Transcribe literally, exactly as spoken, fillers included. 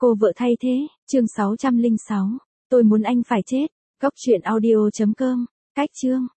Cô vợ thay thế, chương sáu trăm lẻ sáu. Tôi muốn anh phải chết. Góc truyện audio chấm com. Cách chương.